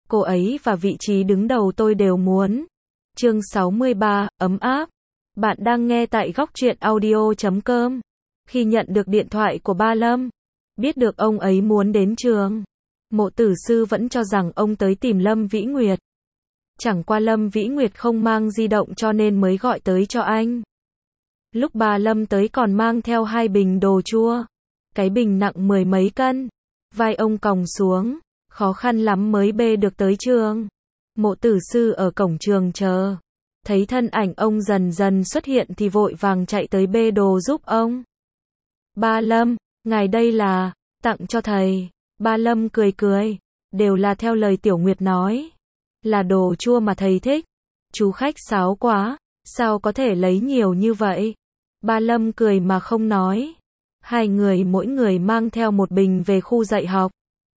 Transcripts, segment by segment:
cô ấy và vị trí đứng đầu tôi đều muốn. Chương 63, ấm áp. Bạn đang nghe tại góc truyện audio.com. Khi nhận được điện thoại của ba Lâm, biết được ông ấy muốn đến trường, Mộ Tử Sư vẫn cho rằng ông tới tìm Lâm Vĩ Nguyệt. Chẳng qua Lâm Vĩ Nguyệt không mang di động cho nên mới gọi tới cho anh. Lúc bà Lâm tới còn mang theo 2 bình đồ chua. Cái bình nặng 10 mấy cân. Vai ông còng xuống, khó khăn lắm mới bê được tới trường. Mộ Tử Sư ở cổng trường chờ. Thấy thân ảnh ông dần dần xuất hiện thì vội vàng chạy tới bê đồ giúp ông. Ba Lâm, ngài đây là tặng cho thầy. Ba Lâm cười cười, đều là theo lời Tiểu Nguyệt nói. Là đồ chua mà thầy thích. Chú khách sáo quá, sao có thể lấy nhiều như vậy? Ba Lâm cười mà không nói. 2 người mỗi người mang theo 1 bình về khu dạy học.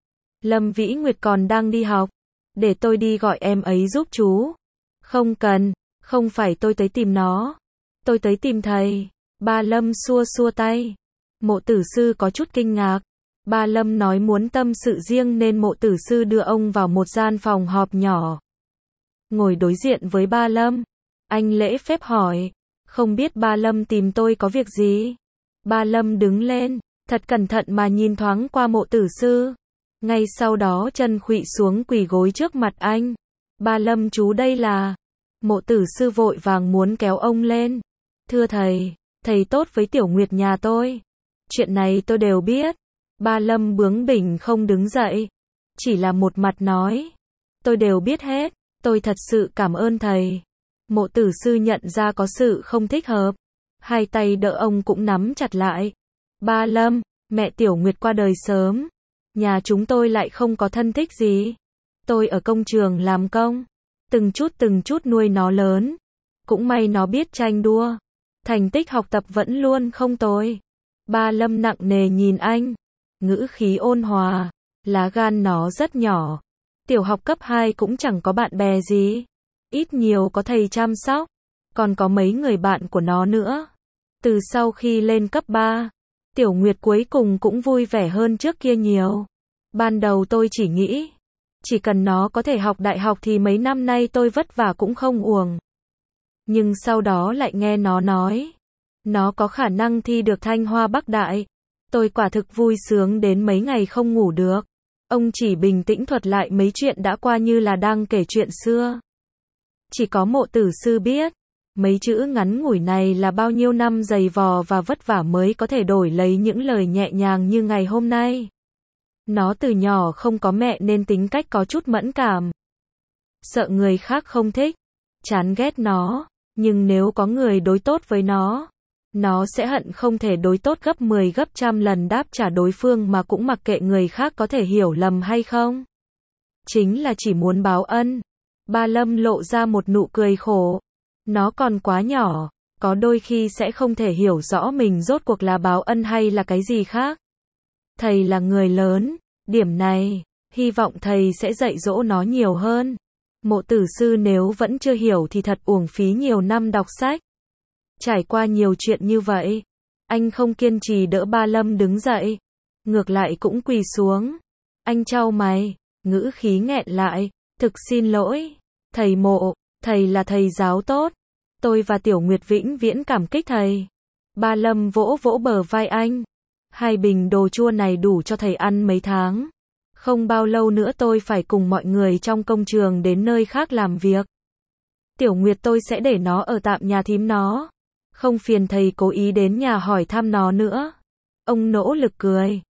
Lâm Vĩ Nguyệt còn đang đi học. Để tôi đi gọi em ấy giúp chú. Không cần, không phải tôi tới tìm nó. Tôi tới tìm thầy. Ba Lâm xua xua tay. Mộ Tử Sư có chút kinh ngạc. Ba Lâm nói muốn tâm sự riêng nên Mộ Tử Sư đưa ông vào một gian phòng họp nhỏ. Ngồi đối diện với ba Lâm, anh lễ phép hỏi, không biết ba Lâm tìm tôi có việc gì? Ba Lâm đứng lên, thật cẩn thận mà nhìn thoáng qua Mộ Tử Sư. Ngay sau đó chân khuỵu xuống quỳ gối trước mặt anh. Ba Lâm chú đây là... Mộ Tử Sư vội vàng muốn kéo ông lên. Thưa thầy, thầy tốt với Tiểu Nguyệt nhà tôi. Chuyện này tôi đều biết. Ba Lâm bướng bỉnh không đứng dậy. Chỉ là một mặt nói. Tôi đều biết hết. Tôi thật sự cảm ơn thầy. Mộ Tử Sư nhận ra có sự không thích hợp. 2 tay đỡ ông cũng nắm chặt lại. Ba Lâm, mẹ Tiểu Nguyệt qua đời sớm. Nhà chúng tôi lại không có thân thích gì. Tôi ở công trường làm công. Từng chút nuôi nó lớn. Cũng may nó biết tranh đua. Thành tích học tập vẫn luôn không tồi. Ba Lâm nặng nề nhìn anh. Ngữ khí ôn hòa. Lá gan nó rất nhỏ. Tiểu học cấp 2 cũng chẳng có bạn bè gì. Ít nhiều có thầy chăm sóc. Còn có mấy người bạn của nó nữa. Từ sau khi lên cấp 3, Tiểu Nguyệt cuối cùng cũng vui vẻ hơn trước kia nhiều. Ban đầu tôi chỉ nghĩ, chỉ cần nó có thể học đại học thì mấy năm nay tôi vất vả cũng không uổng. Nhưng sau đó lại nghe nó nói, nó có khả năng thi được Thanh Hoa Bắc Đại. Tôi quả thực vui sướng đến mấy ngày không ngủ được. Ông chỉ bình tĩnh thuật lại mấy chuyện đã qua như là đang kể chuyện xưa. Chỉ có Mộ Tử Sư biết, mấy chữ ngắn ngủi này là bao nhiêu năm dày vò và vất vả mới có thể đổi lấy những lời nhẹ nhàng như ngày hôm nay. Nó từ nhỏ không có mẹ nên tính cách có chút mẫn cảm. Sợ người khác không thích, chán ghét nó, nhưng nếu có người đối tốt với nó sẽ hận không thể đối tốt gấp 10 gấp trăm lần đáp trả đối phương mà cũng mặc kệ người khác có thể hiểu lầm hay không. Chính là chỉ muốn báo ân. Ba Lâm lộ ra một nụ cười khổ. Nó còn quá nhỏ, có đôi khi sẽ không thể hiểu rõ mình rốt cuộc là báo ân hay là cái gì khác. Thầy là người lớn, điểm này, hy vọng thầy sẽ dạy dỗ nó nhiều hơn. Mộ Tử Sư nếu vẫn chưa hiểu thì thật uổng phí nhiều năm đọc sách. Trải qua nhiều chuyện như vậy, anh không kiên trì đỡ ba Lâm đứng dậy, ngược lại cũng quỳ xuống. Anh chau mày, ngữ khí nghẹn lại, thực xin lỗi, thầy Mộ, thầy là thầy giáo tốt. Tôi và Tiểu Nguyệt vĩnh viễn cảm kích thầy. Ba Lâm vỗ vỗ bờ vai anh. 2 bình đồ chua này đủ cho thầy ăn mấy tháng. Không bao lâu nữa tôi phải cùng mọi người trong công trường đến nơi khác làm việc. Tiểu Nguyệt tôi sẽ để nó ở tạm nhà thím nó. Không phiền thầy cố ý đến nhà hỏi thăm nó nữa. Ông nỗ lực cười.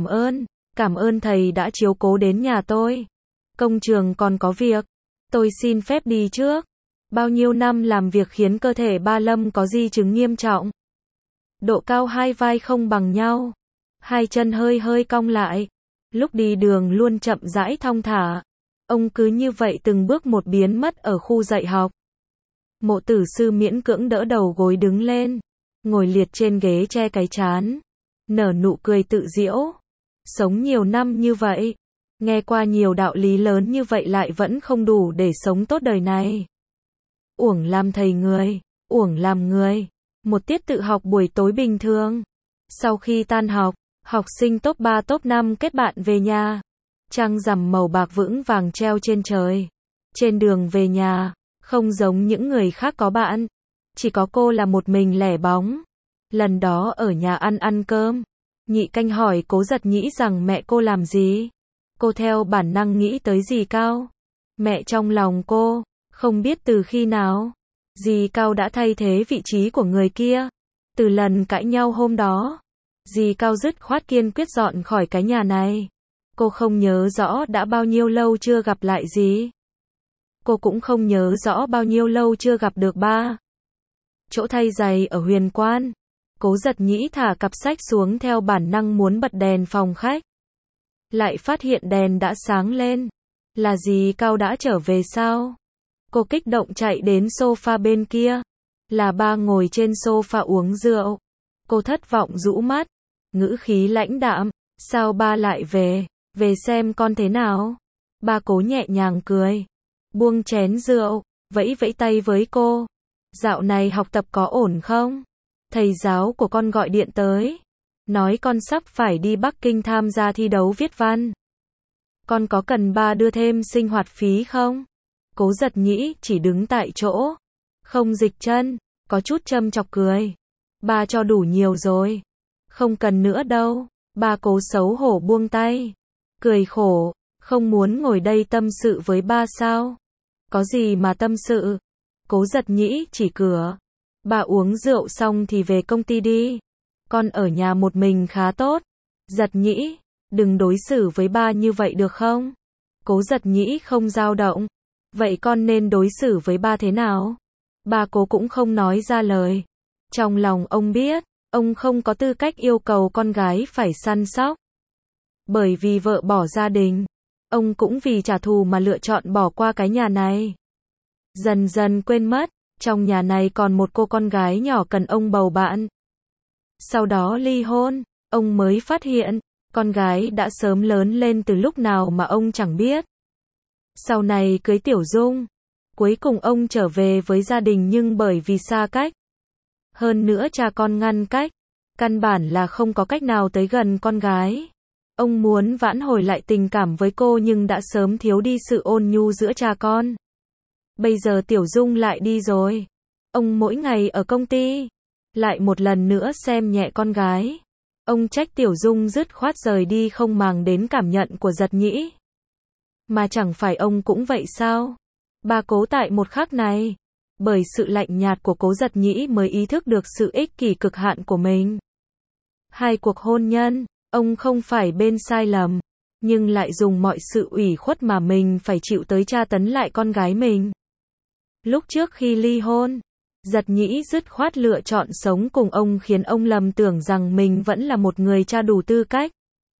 Cảm ơn thầy đã chiếu cố đến nhà tôi. Công trường còn có việc. Tôi xin phép đi trước. Bao nhiêu năm làm việc khiến cơ thể ba Lâm có di chứng nghiêm trọng. Độ cao 2 vai không bằng nhau. 2 chân hơi cong lại. Lúc đi đường luôn chậm rãi thong thả. Ông cứ như vậy từng bước một biến mất ở khu dạy học. Mộ Tử Sư miễn cưỡng đỡ đầu gối đứng lên. Ngồi liệt trên ghế che cái trán. Nở nụ cười tự giễu. Sống nhiều năm như vậy. Nghe qua nhiều đạo lý lớn như vậy lại vẫn không đủ để sống tốt đời này. Uổng làm thầy người, uổng làm người. Một tiết tự học buổi tối bình thường. Sau khi tan học, học sinh top 3 top 5 kết bạn về nhà. Trăng rằm màu bạc vững vàng treo trên trời. Trên đường về nhà, không giống những người khác có bạn, chỉ có cô là một mình lẻ bóng. Lần đó ở nhà ăn cơm, Nhị Canh hỏi Cố Giật Nhĩ rằng mẹ cô làm gì. Cô theo bản năng nghĩ tới dì Cao. Mẹ trong lòng cô, không biết từ khi nào, dì Cao đã thay thế vị trí của người kia. Từ lần cãi nhau hôm đó, dì Cao dứt khoát kiên quyết dọn khỏi cái nhà này. Cô không nhớ rõ đã bao nhiêu lâu chưa gặp lại dì. Cô cũng không nhớ rõ bao nhiêu lâu chưa gặp được ba. Chỗ thay giày ở Huyền Quan. Cố Giật Nhĩ thả cặp sách xuống theo bản năng muốn bật đèn phòng khách. Lại phát hiện đèn đã sáng lên. Là dì Cao đã trở về sao? Cô kích động chạy đến sofa bên kia. Là ba ngồi trên sofa uống rượu. Cô thất vọng rũ mắt, ngữ khí lãnh đạm. Sao ba lại về? Về xem con thế nào? Ba Cố nhẹ nhàng cười, buông chén rượu, vẫy vẫy tay với cô. Dạo này học tập có ổn không? Thầy giáo của con gọi điện tới, nói con sắp phải đi Bắc Kinh tham gia thi đấu viết văn. Con có cần ba đưa thêm sinh hoạt phí không? Cố Giật Nhĩ chỉ đứng tại chỗ, không dịch chân, có chút châm chọc cười. Ba cho đủ nhiều rồi, không cần nữa đâu. Ba Cố xấu hổ buông tay, cười khổ, không muốn ngồi đây tâm sự với ba sao? Có gì mà tâm sự? Cố Giật Nhĩ chỉ cửa. Ba uống rượu xong thì về công ty đi. Con ở nhà một mình khá tốt. Giật Nhĩ, đừng đối xử với ba như vậy được không? Cố Giật Nhĩ không dao động. Vậy con nên đối xử với ba thế nào? Ba Cố cũng không nói ra lời. Trong lòng ông biết, ông không có tư cách yêu cầu con gái phải săn sóc. Bởi vì vợ bỏ gia đình, ông cũng vì trả thù mà lựa chọn bỏ qua cái nhà này. Dần dần quên mất, trong nhà này còn một cô con gái nhỏ cần ông bầu bạn. Sau đó ly hôn, ông mới phát hiện, con gái đã sớm lớn lên từ lúc nào mà ông chẳng biết. Sau này cưới Tiểu Dung, cuối cùng ông trở về với gia đình nhưng bởi vì xa cách. Hơn nữa cha con ngăn cách, căn bản là không có cách nào tới gần con gái. Ông muốn vãn hồi lại tình cảm với cô nhưng đã sớm thiếu đi sự ôn nhu giữa cha con. Bây giờ Tiểu Dung lại đi rồi. Ông mỗi ngày ở công ty, lại một lần nữa xem nhẹ con gái. Ông trách Tiểu Dung dứt khoát rời đi không màng đến cảm nhận của Giật Nhĩ. Mà chẳng phải ông cũng vậy sao? Ba Cố tại một khắc này, bởi sự lạnh nhạt của Cố Giật Nhĩ mới ý thức được sự ích kỷ cực hạn của mình. Hai cuộc hôn nhân, ông không phải bên sai lầm, nhưng lại dùng mọi sự ủy khuất mà mình phải chịu tới tra tấn lại con gái mình. Lúc trước khi ly hôn, Giật Nhĩ dứt khoát lựa chọn sống cùng ông khiến ông lầm tưởng rằng mình vẫn là một người cha đủ tư cách.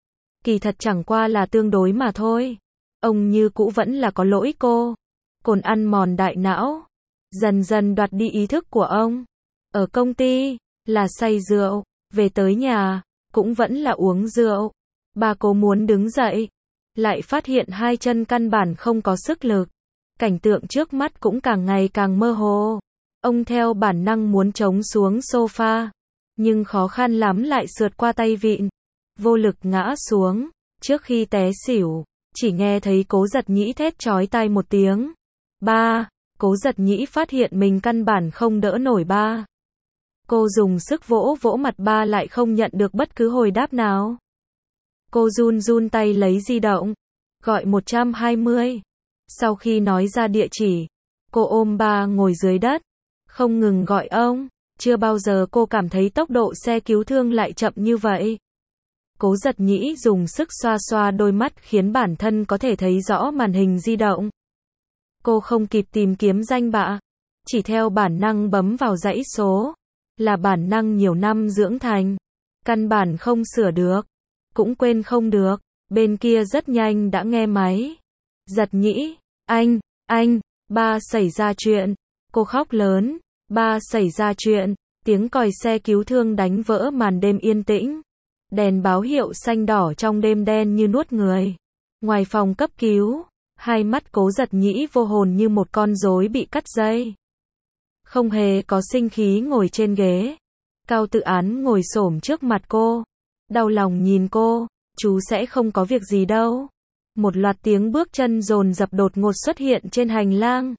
Kỳ thật chẳng qua là tương đối mà thôi. Ông như cũ vẫn là có lỗi cô. Cồn ăn mòn đại não, dần dần đoạt đi ý thức của ông. Ở công ty, là say rượu, về tới nhà, cũng vẫn là uống rượu. Ba Cố muốn đứng dậy, lại phát hiện hai chân căn bản không có sức lực. Cảnh tượng trước mắt cũng càng ngày càng mơ hồ. Ông theo bản năng muốn chống xuống sofa, nhưng khó khăn lắm lại sượt qua tay vịn, vô lực ngã xuống. Trước khi té xỉu, chỉ nghe thấy Cố Giật Nhĩ thét chói tai một tiếng. Ba! Cố Giật Nhĩ phát hiện mình căn bản không đỡ nổi ba. Cô dùng sức vỗ vỗ mặt ba lại không nhận được bất cứ hồi đáp nào. Cô run run tay lấy di động, gọi 120. Sau khi nói ra địa chỉ, cô ôm ba ngồi dưới đất, không ngừng gọi ông. Chưa bao giờ cô cảm thấy tốc độ xe cứu thương lại chậm như vậy. Cố Giật Nhĩ dùng sức xoa xoa đôi mắt khiến bản thân có thể thấy rõ màn hình di động. Cô không kịp tìm kiếm danh bạ, chỉ theo bản năng bấm vào dãy số. Là bản năng nhiều năm dưỡng thành, căn bản không sửa được, cũng quên không được. Bên kia rất nhanh đã nghe máy. Giật Nhĩ, anh, ba xảy ra chuyện. Cô khóc lớn, ba xảy ra chuyện. Tiếng còi xe cứu thương đánh vỡ màn đêm yên tĩnh. Đèn báo hiệu xanh đỏ trong đêm đen như nuốt người. Ngoài phòng cấp cứu, hai mắt Cố Giật Nhĩ vô hồn như một con rối bị cắt dây. Không hề có sinh khí ngồi trên ghế. Cao Tự Án ngồi xổm trước mặt cô, đau lòng nhìn cô. Chú sẽ không có việc gì đâu. Một loạt tiếng bước chân dồn dập đột ngột xuất hiện trên hành lang.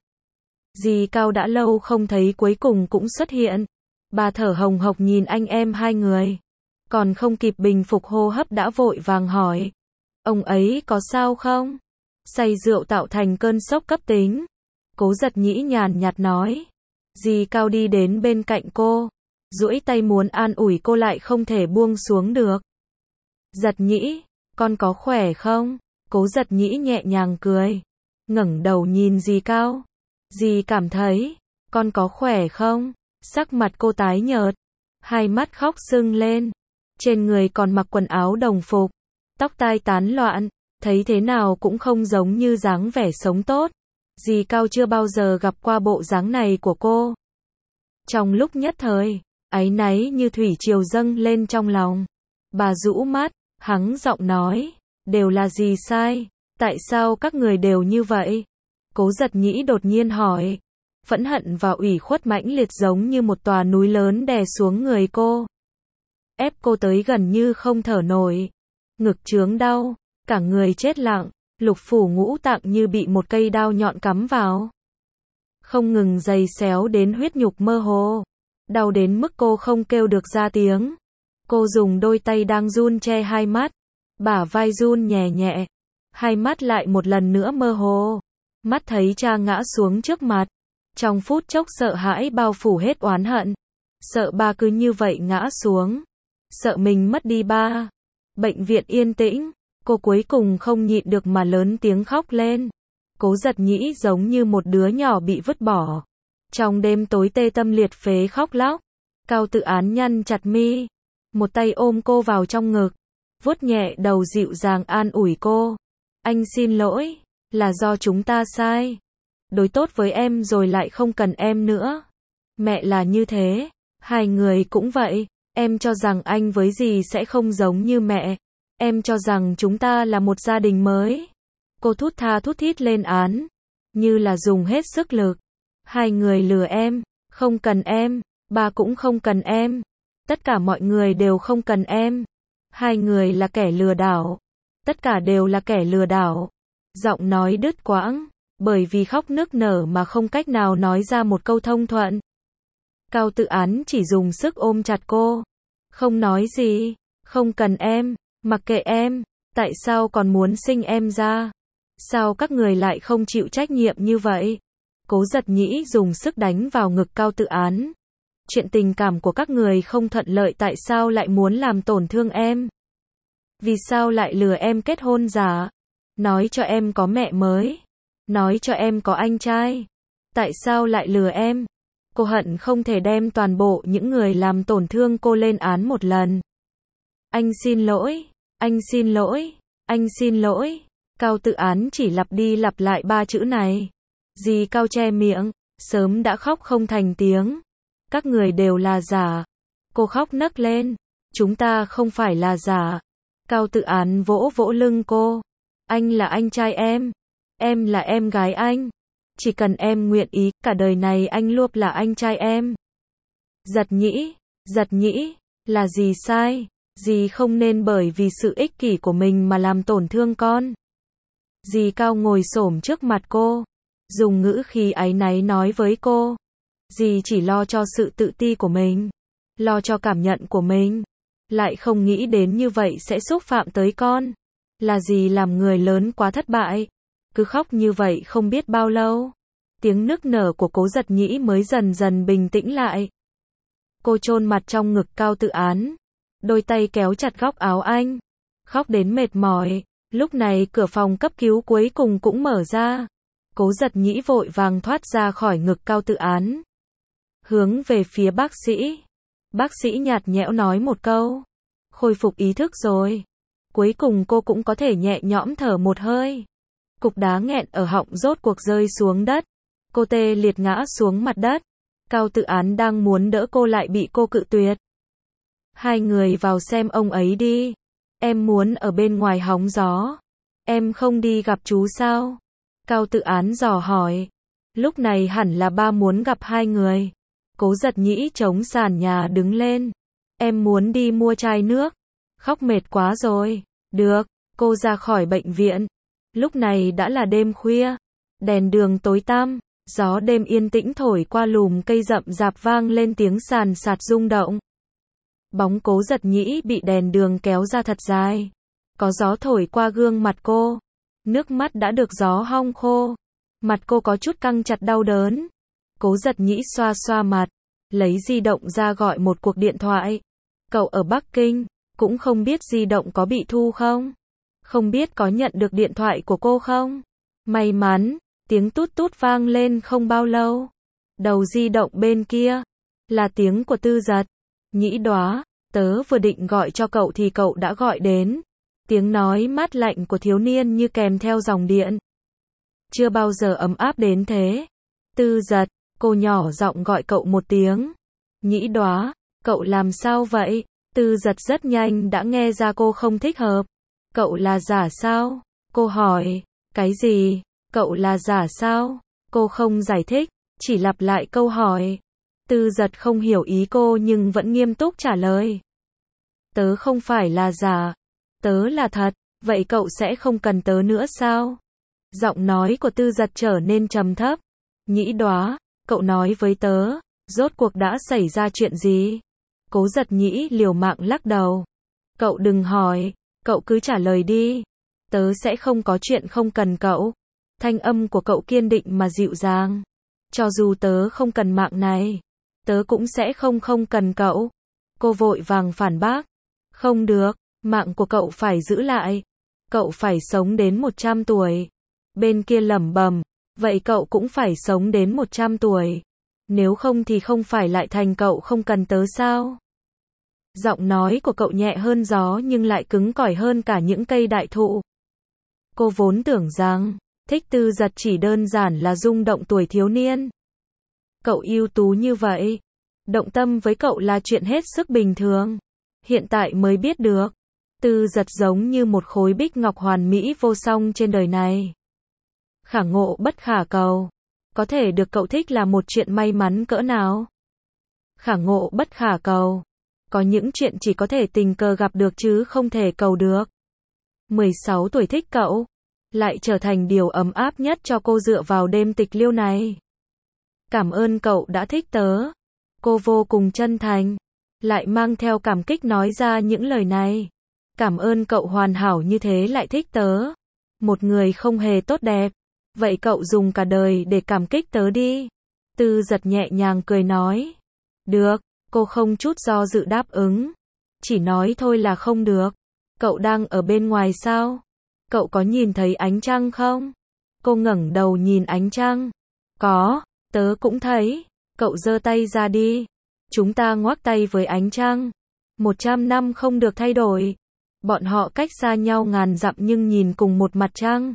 Dì Cao đã lâu không thấy cuối cùng cũng xuất hiện. Bà thở hồng hộc nhìn anh em hai người. Còn không kịp bình phục hô hấp đã vội vàng hỏi. Ông ấy có sao không? Say rượu tạo thành cơn sốc cấp tính. Cố Giật Nhĩ nhàn nhạt nói. Dì Cao đi đến bên cạnh cô. Duỗi tay muốn an ủi cô lại không thể buông xuống được. Giật Nhĩ, con có khỏe không? Cố Giật Nhĩ nhẹ nhàng cười. Ngẩng đầu nhìn dì Cao. Dì cảm thấy, con có khỏe không? Sắc mặt cô tái nhợt. Hai mắt khóc sưng lên. Trên người còn mặc quần áo đồng phục. Tóc tai tán loạn. Thấy thế nào cũng không giống như dáng vẻ sống tốt. Dì Cao chưa bao giờ gặp qua bộ dáng này của cô. Trong lúc nhất thời, áy náy như thủy triều dâng lên trong lòng. Bà rũ mắt, hắng giọng nói. Đều là dì sai. Tại sao các người đều như vậy? Cố Giật Nhĩ đột nhiên hỏi. Phẫn hận và ủy khuất mãnh liệt giống như một tòa núi lớn đè xuống người cô. Ép cô tới gần như không thở nổi. Ngực chướng đau, cả người chết lặng, lục phủ ngũ tạng như bị một cây đao nhọn cắm vào. Không ngừng giày xéo đến huyết nhục mơ hồ. Đau đến mức cô không kêu được ra tiếng. Cô dùng đôi tay đang run che hai mắt. Bả vai run nhẹ nhẹ. Hai mắt lại một lần nữa mơ hồ. Mắt thấy cha ngã xuống trước mặt. Trong phút chốc sợ hãi bao phủ hết oán hận. Sợ ba cứ như vậy ngã xuống. Sợ mình mất đi ba. Bệnh viện yên tĩnh. Cô cuối cùng không nhịn được mà lớn tiếng khóc lên. Cố Giật Nhĩ giống như một đứa nhỏ bị vứt bỏ. Trong đêm tối tê tâm liệt phế khóc lóc. Cao Tự Án nhăn chặt mi. Một tay ôm cô vào trong ngực. Vuốt nhẹ đầu dịu dàng an ủi cô. Anh xin lỗi. Là do chúng ta sai. Đối tốt với em rồi lại không cần em nữa. Mẹ là như thế. Hai người cũng vậy. Em cho rằng anh với dì sẽ không giống như mẹ. Em cho rằng chúng ta là một gia đình mới. Cô thút tha thút thít lên án. Như là dùng hết sức lực. Hai người lừa em. Không cần em. Ba cũng không cần em. Tất cả mọi người đều không cần em. Hai người là kẻ lừa đảo. Tất cả đều là kẻ lừa đảo. Giọng nói đứt quãng. Bởi vì khóc nức nở mà không cách nào nói ra một câu thông thuận. Cao Tự Án chỉ dùng sức ôm chặt cô. Không nói gì. Không cần em. Mặc kệ em. Tại sao còn muốn sinh em ra? Sao các người lại không chịu trách nhiệm như vậy? Cố Giật Nhĩ dùng sức đánh vào ngực Cao Tự Án. Chuyện tình cảm của các người không thuận lợi tại sao lại muốn làm tổn thương em? Vì sao lại lừa em kết hôn giả? Nói cho em có mẹ mới. Nói cho em có anh trai. Tại sao lại lừa em? Cô hận không thể đem toàn bộ những người làm tổn thương cô lên án một lần. Anh xin lỗi. Anh xin lỗi. Anh xin lỗi. Cao Tự Án chỉ lặp đi lặp lại ba chữ này. Dì Cao che miệng. Sớm đã khóc không thành tiếng. Các người đều là giả. Cô khóc nấc lên. Chúng ta không phải là giả. Cao Tự Án vỗ vỗ lưng cô. Anh là anh trai em. Em là em gái anh. Chỉ cần em nguyện ý, cả đời này anh luôn là anh trai em. Giật Nhĩ, là gì sai? Dì không nên bởi vì sự ích kỷ của mình mà làm tổn thương con. Dì Cao ngồi xổm trước mặt cô. Dùng ngữ khí áy náy nói với cô. Dì chỉ lo cho sự tự ti của mình. Lo cho cảm nhận của mình. Lại không nghĩ đến như vậy sẽ xúc phạm tới con. Là dì làm người lớn quá thất bại. Cứ khóc như vậy không biết bao lâu. Tiếng nức nở của Cố Giật Nhĩ mới dần dần bình tĩnh lại. Cô chôn mặt trong ngực Cao Tự Án. Đôi tay kéo chặt góc áo anh. Khóc đến mệt mỏi. Lúc này cửa phòng cấp cứu cuối cùng cũng mở ra. Cố Giật Nhĩ vội vàng thoát ra khỏi ngực Cao Tự Án. Hướng về phía bác sĩ. Bác sĩ nhạt nhẽo nói một câu. Khôi phục ý thức rồi. Cuối cùng cô cũng có thể nhẹ nhõm thở một hơi. Cục đá nghẹn ở họng rốt cuộc rơi xuống đất. Cô tê liệt ngã xuống mặt đất. Cao Tự Án đang muốn đỡ cô lại bị cô cự tuyệt. Hai người vào xem ông ấy đi. Em muốn ở bên ngoài hóng gió. Em không đi gặp chú sao? Cao Tự Án dò hỏi. Lúc này hẳn là ba muốn gặp hai người. Cố Giật Nhĩ chống sàn nhà đứng lên. Em muốn đi mua chai nước. Khóc mệt quá rồi. Được, cô ra khỏi bệnh viện. Lúc này đã là đêm khuya, đèn đường tối tăm, gió đêm yên tĩnh thổi qua lùm cây rậm rạp vang lên tiếng sàn sạt rung động. Bóng Cố Giật Nhĩ bị đèn đường kéo ra thật dài. Có gió thổi qua gương mặt cô. Nước mắt đã được gió hong khô. Mặt cô có chút căng chặt đau đớn. Cố Giật Nhĩ xoa xoa mặt, lấy di động ra gọi một cuộc điện thoại. Cậu ở Bắc Kinh, cũng không biết di động có bị thu không? Không biết có nhận được điện thoại của cô không? May mắn, tiếng tút tút vang lên không bao lâu. Đầu di động bên kia, là tiếng của Tư Giật. Nhĩ Đóa, tớ vừa định gọi cho cậu thì cậu đã gọi đến. Tiếng nói mát lạnh của thiếu niên như kèm theo dòng điện. Chưa bao giờ ấm áp đến thế. Tư Giật, cô nhỏ giọng gọi cậu một tiếng. Nhĩ Đóa, cậu làm sao vậy? Tư Giật rất nhanh đã nghe ra cô không thích hợp. Cậu là giả sao? Cô hỏi. Cái gì? Cậu là giả sao? Cô không giải thích, chỉ lặp lại câu hỏi. Tư Giật không hiểu ý cô nhưng vẫn nghiêm túc trả lời. Tớ không phải là giả, tớ là thật, vậy cậu sẽ không cần tớ nữa sao? Giọng nói của Tư Giật trở nên trầm thấp. Nhĩ Đóa, cậu nói với tớ, rốt cuộc đã xảy ra chuyện gì? Cố Giật Nhĩ liều mạng lắc đầu. Cậu đừng hỏi, cậu cứ trả lời đi. Tớ sẽ không có chuyện không cần cậu. Thanh âm của cậu kiên định mà dịu dàng. Cho dù tớ không cần mạng này, tớ cũng sẽ không cần cậu. Cô vội vàng phản bác. Không được, mạng của cậu phải giữ lại. Cậu phải sống đến 100 tuổi. Bên kia lẩm bẩm, vậy cậu cũng phải sống đến 100 tuổi. Nếu không thì không phải lại thành cậu không cần tớ sao? Giọng nói của cậu nhẹ hơn gió nhưng lại cứng cỏi hơn cả những cây đại thụ. Cô vốn tưởng rằng, thích Tư Giật chỉ đơn giản là rung động tuổi thiếu niên. Cậu ưu tú như vậy, động tâm với cậu là chuyện hết sức bình thường. Hiện tại mới biết được, Tư Giật giống như một khối bích ngọc hoàn mỹ vô song trên đời này. Khả ngộ bất khả cầu. Có thể được cậu thích là một chuyện may mắn cỡ nào. Khả ngộ bất khả cầu. Có những chuyện chỉ có thể tình cờ gặp được chứ không thể cầu được. 16 tuổi thích cậu, lại trở thành điều ấm áp nhất cho cô dựa vào đêm tịch liêu này. Cảm ơn cậu đã thích tớ. Cô vô cùng chân thành, lại mang theo cảm kích nói ra những lời này. Cảm ơn cậu hoàn hảo như thế lại thích tớ. Một người không hề tốt đẹp. Vậy cậu dùng cả đời để cảm kích tớ đi. Tư Giật nhẹ nhàng cười nói. Được, cô không chút do dự đáp ứng. Chỉ nói thôi là không được. Cậu đang ở bên ngoài sao? Cậu có nhìn thấy ánh trăng không? Cô ngẩng đầu nhìn ánh trăng. Có, tớ cũng thấy. Cậu giơ tay ra đi. Chúng ta ngoắc tay với ánh trăng. 100 năm không được thay đổi. Bọn họ cách xa nhau ngàn dặm nhưng nhìn cùng một mặt trăng.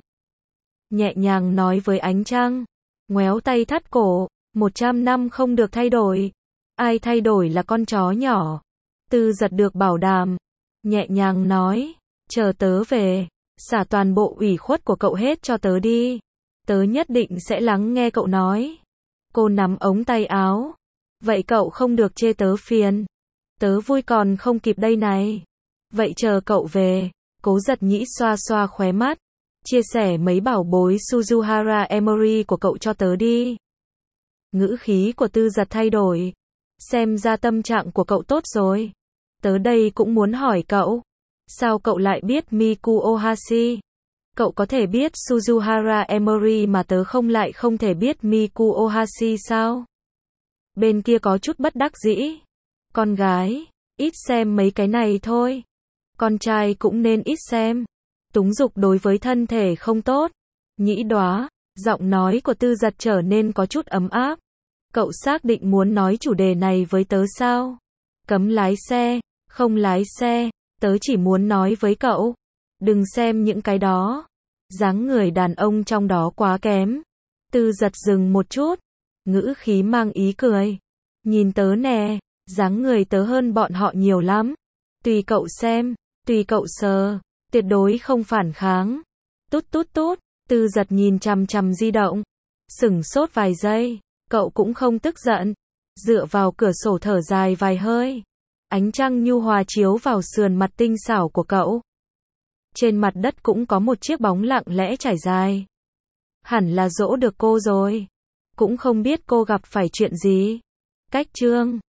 Nhẹ nhàng nói với ánh trăng. Ngoéo tay thắt cổ. 100 năm không được thay đổi. Ai thay đổi là con chó nhỏ. Tư Giật được bảo đảm. Nhẹ nhàng nói. Chờ tớ về. Xả toàn bộ ủy khuất của cậu hết cho tớ đi. Tớ nhất định sẽ lắng nghe cậu nói. Cô nắm ống tay áo. Vậy cậu không được chê tớ phiền. Tớ vui còn không kịp đây này. Vậy chờ cậu về. Cố Giật Nhĩ xoa xoa khóe mắt. Chia sẻ mấy bảo bối Suzuhara Emory của cậu cho tớ đi. Ngữ khí của Tư Giật thay đổi. Xem ra tâm trạng của cậu tốt rồi. Tớ đây cũng muốn hỏi cậu. Sao cậu lại biết Miku Ohashi? Cậu có thể biết Suzuhara Emory mà tớ lại không thể biết Miku Ohashi sao? Bên kia có chút bất đắc dĩ. Con gái, ít xem mấy cái này thôi. Con trai cũng nên ít xem. Túng dục đối với thân thể không tốt. Nhĩ Đóa, giọng nói của Tư Giật trở nên có chút ấm áp. Cậu xác định muốn nói chủ đề này với tớ sao? Cấm lái xe, không lái xe, tớ chỉ muốn nói với cậu. Đừng xem những cái đó. Dáng người đàn ông trong đó quá kém. Tư Giật dừng một chút. Ngữ khí mang ý cười. Nhìn tớ nè, dáng người tớ hơn bọn họ nhiều lắm. Tùy cậu xem, tùy cậu sờ. Tuyệt đối không phản kháng. Tút tút tút. Tư Giật nhìn chằm chằm di động. Sửng sốt vài giây. Cậu cũng không tức giận. Dựa vào cửa sổ thở dài vài hơi. Ánh trăng nhu hòa chiếu vào sườn mặt tinh xảo của cậu. Trên mặt đất cũng có một chiếc bóng lặng lẽ trải dài. Hẳn là dỗ được cô rồi. Cũng không biết cô gặp phải chuyện gì. Cách Trương